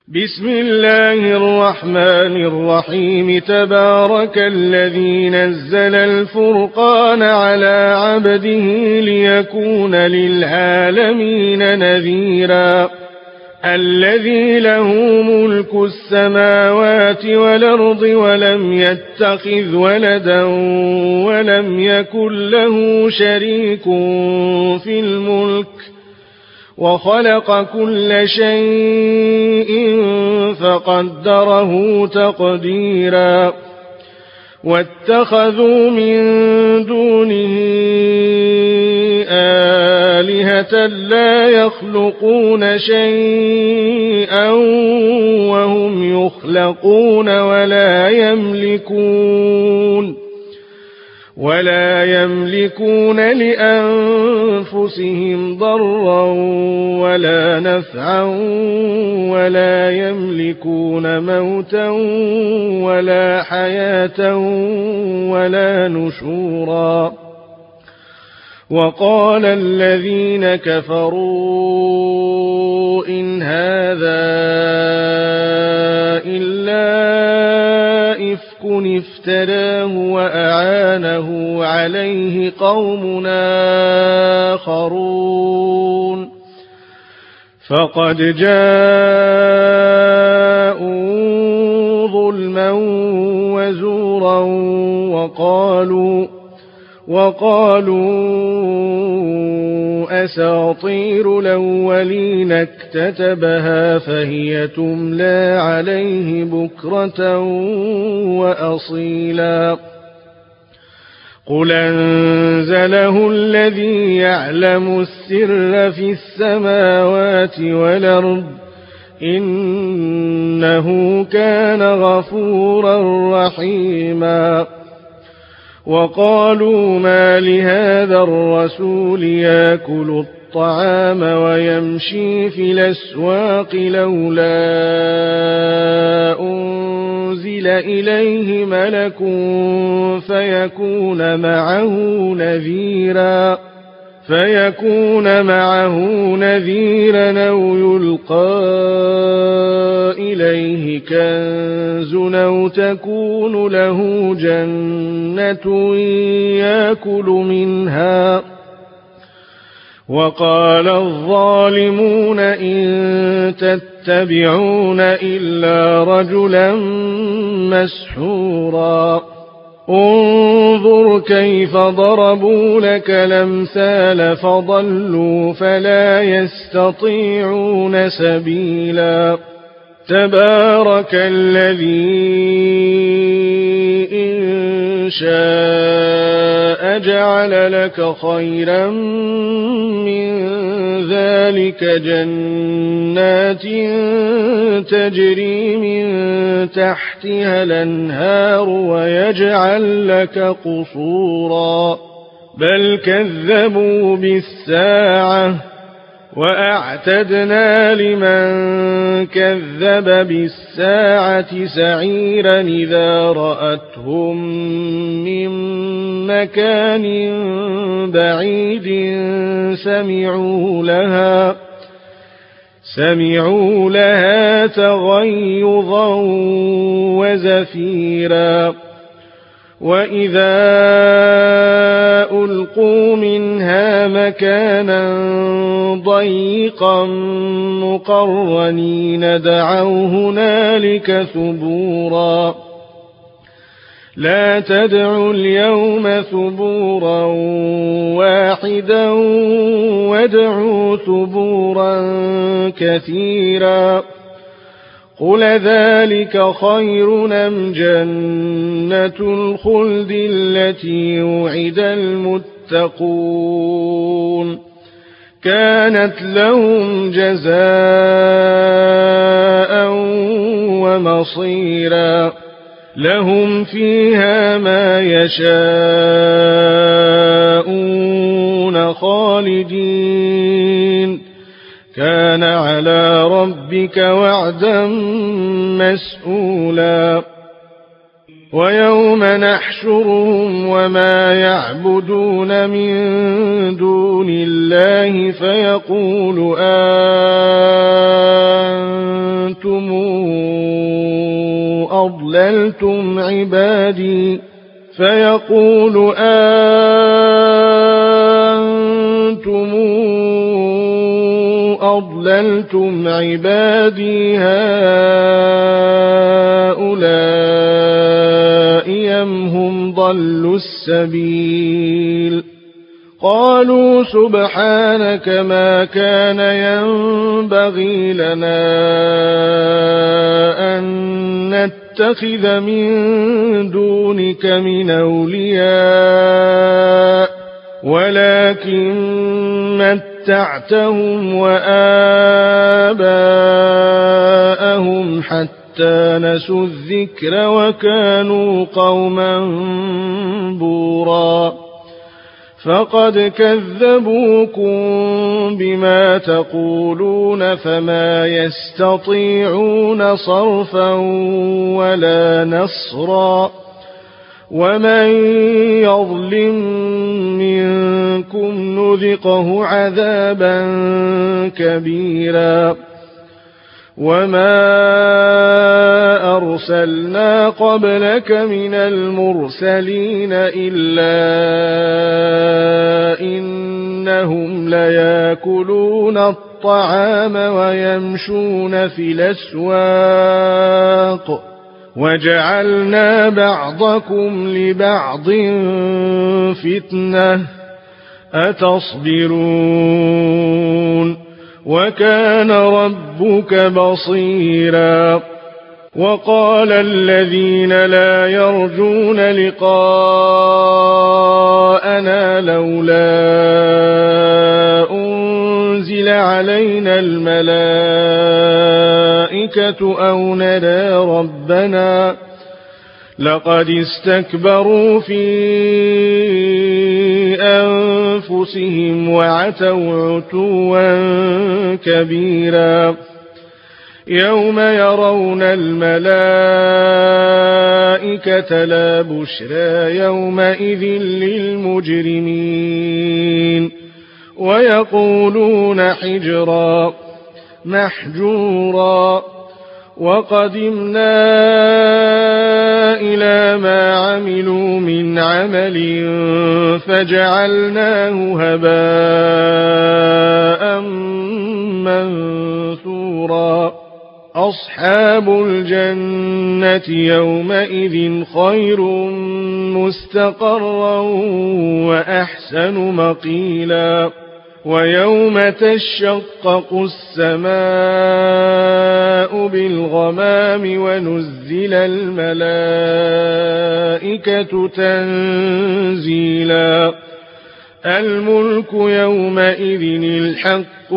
بسم الله الرحمن الرحيم تبارك الذي نزل الفرقان على عبده ليكون للعالمين نذيرا الذي له ملك السماوات والأرض ولم يتخذ ولدا ولم يكن له شريك في الملك وخلق كل شيء فقدره تقديرا واتخذوا من دونه آلهة لا يخلقون شيئا وهم يخلقون ولا يملكون لأنفسهم ضرا ولا نفعا ولا يملكون موتا ولا حياة ولا نشورا وقال الذين كفروا إن هذا إلا إفك افتراه وأعانه عليه قوم آخرون فقد جاءوا ظلما وزورا وقالوا أساطير الأولين اكتتبها فهي تملى عليه بكرة وأصيلا قل أنزله الذي يعلم السر في السماوات والأرض إنه كان غفورا رحيما وقالوا ما لهذا الرسول يأكل الطعام ويمشي في الأسواق لولا أنزل إليه ملك فيكون معه نذيرا أو يلقى إليه كنز أو تكون له جنة يأكل منها وقال الظالمون إن تتبعون إلا رجلا مسحورا انظر كيف ضربوا لك الأمثال فضلوا فلا يستطيعون سبيلا تبارك الذي إن شاء جعل لك خيرا من ذلك جنات تجري من تحتها الأنهار ويجعل لك قصورا بل كذبوا بالساعة وأعتدنا لمن كذب بالساعة سعيرا إذا رأتهم من مكان بعيد سمعوا لها تغيظا وزفيرا وإذا ألقوا منها مكانا ضيقا مقرنين دعوا هنالك ثبورا لا تدعوا اليوم ثبورا واحدا وادعوا ثبورا كثيرا قل ذلك خير أم جنة الخلد التي وعد المتقون كانت لهم جزاء ومصيرا لهم فيها ما يشاءون خالدين كان على ربك وعدا مسئولا ويوم نحشرهم وما يعبدون من دون الله فيقول أنتم أضللتم عبادي هؤلاء أم هم ضلوا السبيل قالوا سبحانك ما كان ينبغي لنا أن نتخذ من دونك من أولياء ولكن متعتهم وآباءهم حتى نسوا الذكر وكانوا قوما بورا فقد كذبوكم بما تقولون فما يستطيعون صرفا ولا نصرا ومن يظلم منكم نذقه عذابا كبيرا وما أرسلنا قبلك من المرسلين إلا إنهم ليأكلون الطعام ويمشون في الأسواق وجعلنا بعضكم لبعض فتنة أتصبرون وكان ربك بصيرا وقال الذين لا يرجون لقاءنا لولا أنزل علينا الملائكة أو نرى ربنا لقد استكبروا في أنفسهم وعتوا عتوا كبيرا يوم يرون الملائكة لا بشرى يومئذ للمجرمين ويقولون حجرا محجورا وقدمنا إلى ما عملوا من عمل فجعلناه هباء منثورا أصحاب الجنة يومئذ خير مستقرا وأحسن مقيلا ويوم تشقق السماء بالغمام ونزل الملائكة تنزيلا الملك يومئذ الحق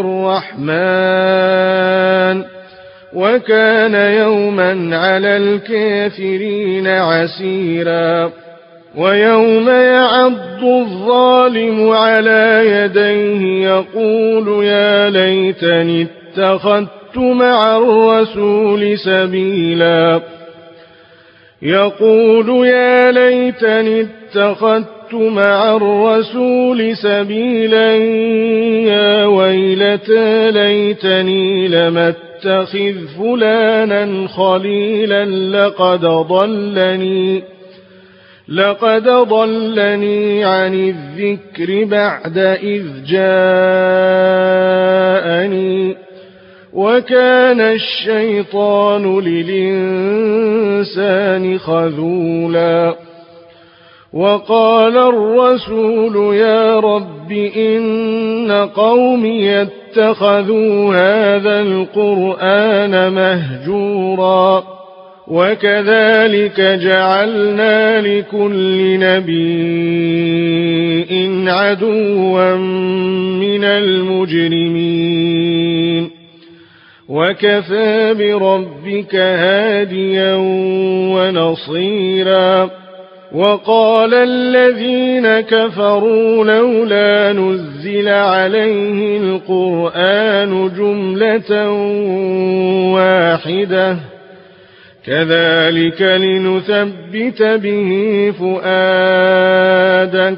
للرحمن وكان يوما على الكافرين عسيرا ويوم يعض الظالم على يديه يقول يا ليتني اتخذت مع الرسول سبيلا يقول يا ليتني اتخذت مع الرسول سبيلا يا ويلتى ليتني لم اتخذ فلانا خليلا لقد ضلني عن الذكر بعد إذ جاءني وكان الشيطان للإنسان خذولا وقال الرسول يا رب إن قومي اتخذوا هذا القرآن مهجورا وكذلك جعلنا لكل نبي عدوا من المجرمين وكفى بربك هاديا ونصيرا وقال الذين كفروا لولا نزل عليه القرآن جملة واحدة كذلك لنثبت به فؤادك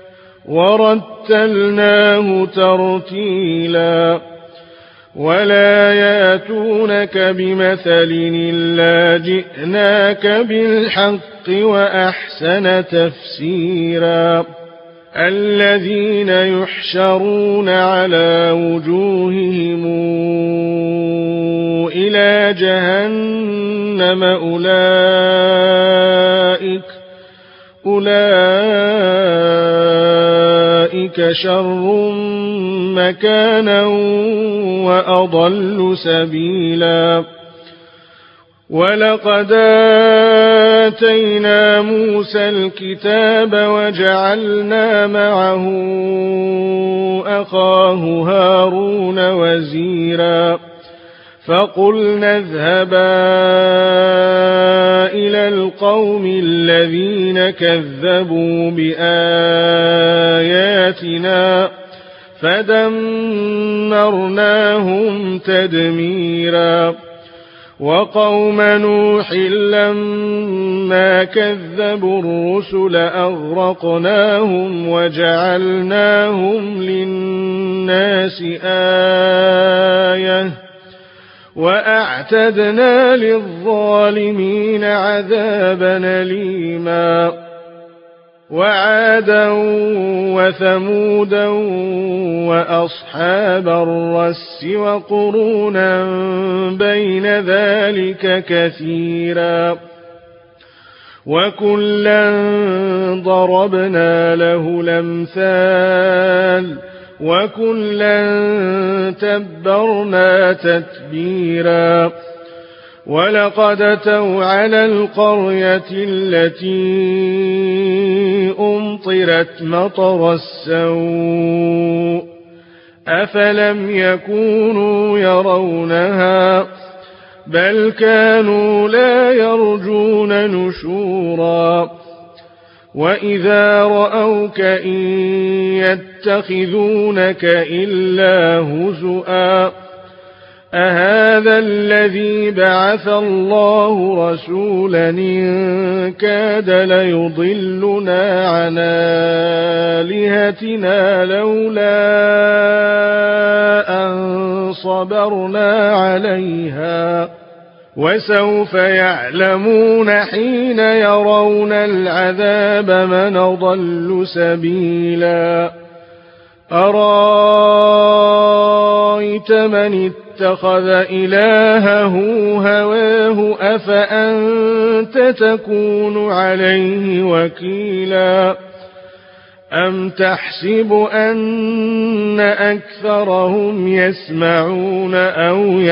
ورتلناه ترتيلا ولا ياتونك بمثل إلا جئناك بالحق وأحسن تفسيرا الذين يحشرون على وجوههم إلى جهنم أولئك شر مكانا وأضل سبيلا ولقد آتينا موسى الكتاب وجعلنا معه أخاه هارون وزيرا فقلنا اذهبا إلى القوم الذين كذبوا بآياتنا فدمرناهم تدميرا وقوم نوح لما كذبوا الرسل أغرقناهم وجعلناهم للناس آية وأعتدنا للظالمين عذابا أليما وعادا وثمودا وأصحاب الرس وقرونا بين ذلك كثيرا وكلا ضربنا له الأمثال وكلا تبرنا تتبيرا ولقد أتوا على القرية التي أمطرت مطر السوء أفلم يكونوا يرونها بل كانوا لا يرجون نشورا وإذا رأوك إن يتخذونك إلا هزؤا أهذا الذي بعث الله رسولا إن كاد ليضلنا عن آلهتنا لولا أن صبرنا عليها وسوف يعلمون حين يرون العذاب من أضل سبيلا أرأيت من اتخذ إلهه هواه أفأنت تكون عليه وكيلا أم تحسب أن أكثرهم يسمعون أو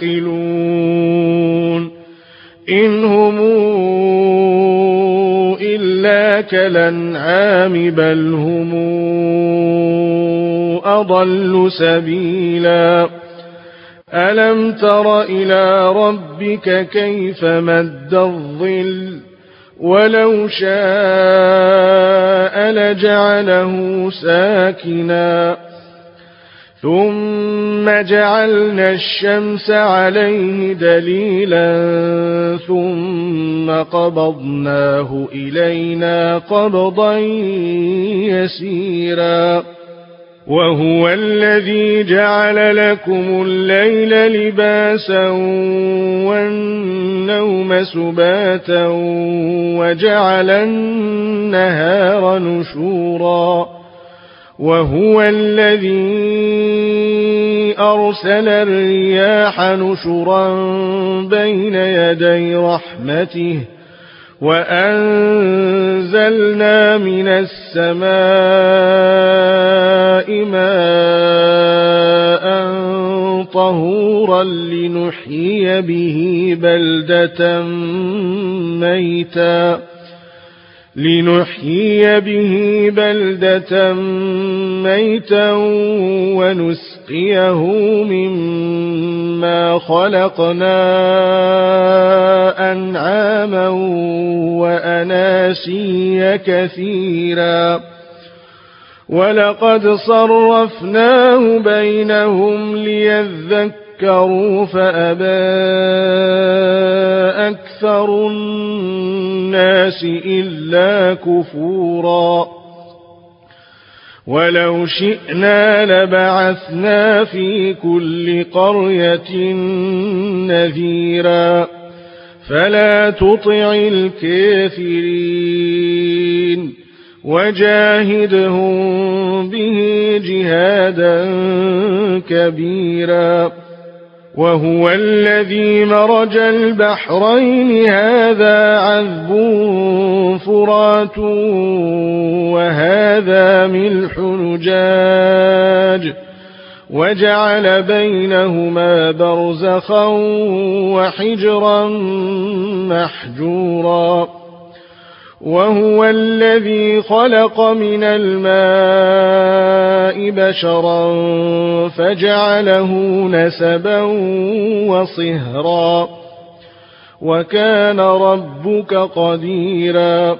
يعقلون إن هم إلا كالأنعام بل هم أضل سبيلا ألم تر إلى ربك كيف مد الظل ولو شاء لجعله ساكنا ثم جعلنا الشمس عليه دليلا ثم قبضناه إلينا قبضا يسيرا وهو الذي جعل لكم الليل لباسا والنوم سباتا وجعل النهار نشورا وهو الذي أرسل الرياح نشرا بين يدي رحمته وأنزلنا من السماء ماء طهورا لنحيي به بلدة ميتا ونسقيه مما خلقنا أنعاما وأناسيا كثيرا ولقد صرفناه بينهم ليذكروا فأبى أكثر أكثر الناس إلا كفورا ولو شئنا لبعثنا في كل قرية نذيرا فلا تطع الكافرين وجاهدهم به جهادا كبيرا وهو الذي مرج البحرين هذا عذب فرات وهذا ملح نجاج وجعل بينهما برزخا وحجرا محجورا وهو الذي خلق من الماء بشرا فجعله نسبا وصهرا وكان ربك قديرا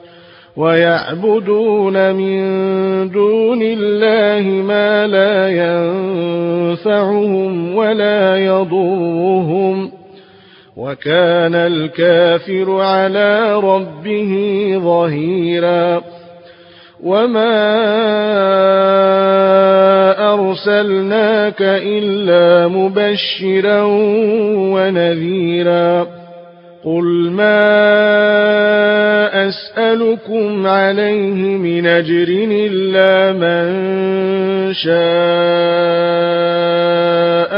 ويعبدون من دون الله ما لا ينفعهم ولا يضرهم وكان الكافر على ربه ظهيرا وما أرسلناك إلا مبشرا ونذيرا قل ما أسألكم عليه من أجر إلا من شاء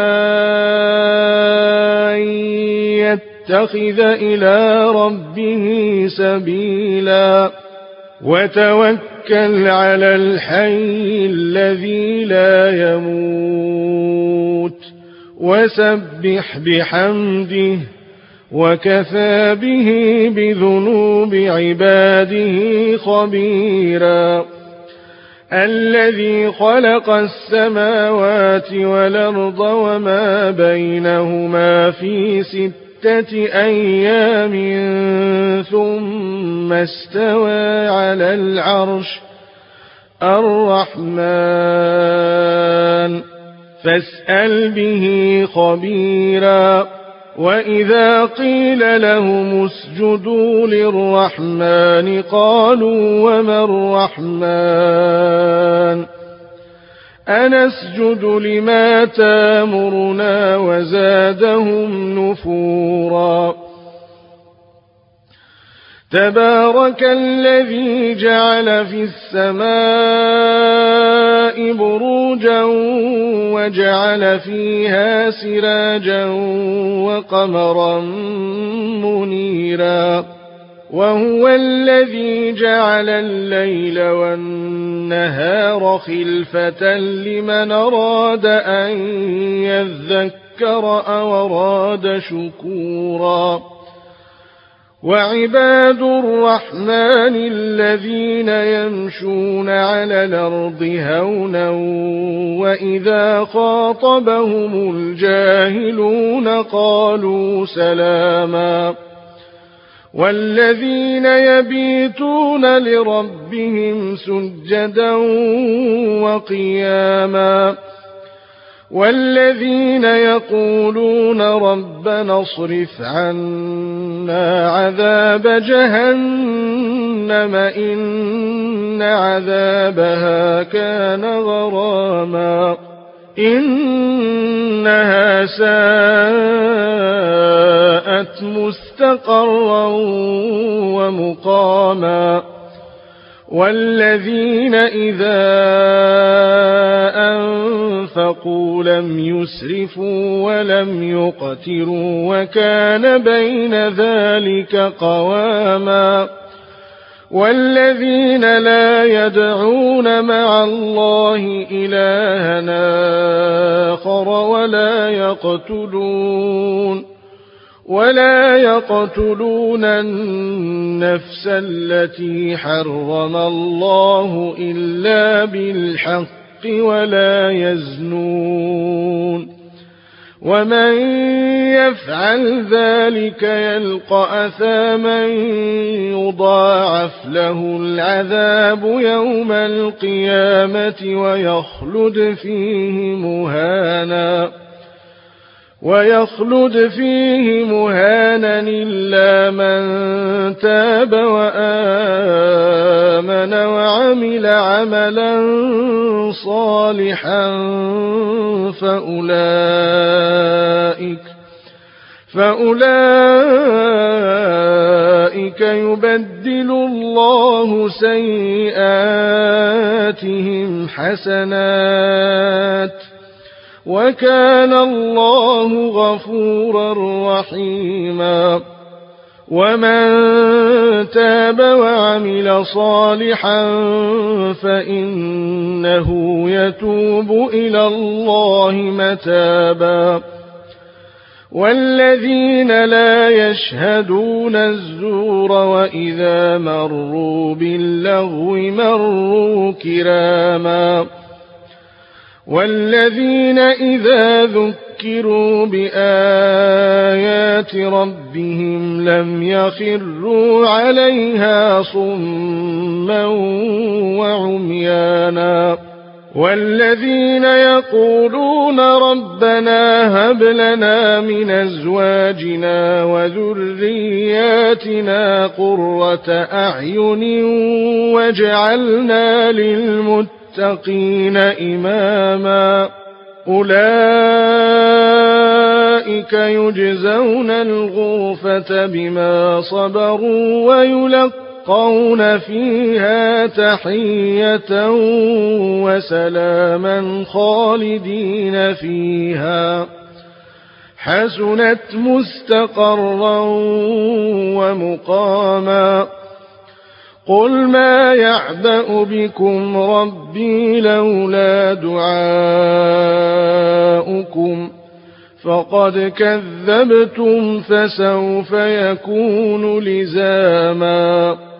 أن يتخذ إلى ربه سبيلا وتوكل على الحي الذي لا يموت وسبح بحمده وكفى به بذنوب عباده خبيرا الذي خلق السماوات والأرض وما بينهما في 6 أيام ثم استوى على العرش الرحمن فاسأل به خبيرا وإذا قيل لهم اسجدوا للرحمن قالوا وما الرحمن أنسجد لما تامرنا وزادهم نفورا تبارك الذي جعل في السماء بروجا وجعل فيها سراجا وقمرا منيرا وهو الذي جعل الليل والنهار خلفة لمن أراد أن يذكر أو أراد شكورا وعباد الرحمن الذين يمشون على الأرض هونا وإذا خاطبهم الجاهلون قالوا سلاما والذين يبيتون لربهم سجدا وقياما والذين يقولون ربنا اصرف عنا عذاب جهنم إن عذابها كان غراما إنها ساءت مستقرا ومقاما والذين إذا أنفقوا لم يسرفوا ولم يقتروا وكان بين ذلك قواما والذين لا يدعون مع الله إلها آخر ولا يقتلون النفس التي حرم الله إلا بالحق ولا يزنون ومن يفعل ذلك يلقى أثاما يضاعف له العذاب يوم القيامة ويخلد فيه مهانا ويخلد فيه مهانا إلا من تاب وآمن وعمل عملا صالحا فأولئك يبدل الله سيئاتهم حسنات وكان الله غفورا رحيما ومن تاب وعمل صالحا فإنه يتوب إلى الله متابا والذين لا يشهدون الزور وإذا مروا باللغو مروا كراما والذين إذا ذكروا بآيات ربهم لم يخروا عليها صما وعميانا والذين يقولون ربنا هب لنا من أزواجنا وذرياتنا قرة أعين واجعلنا للمتقين إماما أولئك يجزون الغرفة بما صبروا ويلقون فيها تحية وسلاما خالدين فيها حسنت مستقرا ومقاما قل ما يعبأ بكم ربي لولا دعاؤكم فقد كذبتم فسوف يكون لزاما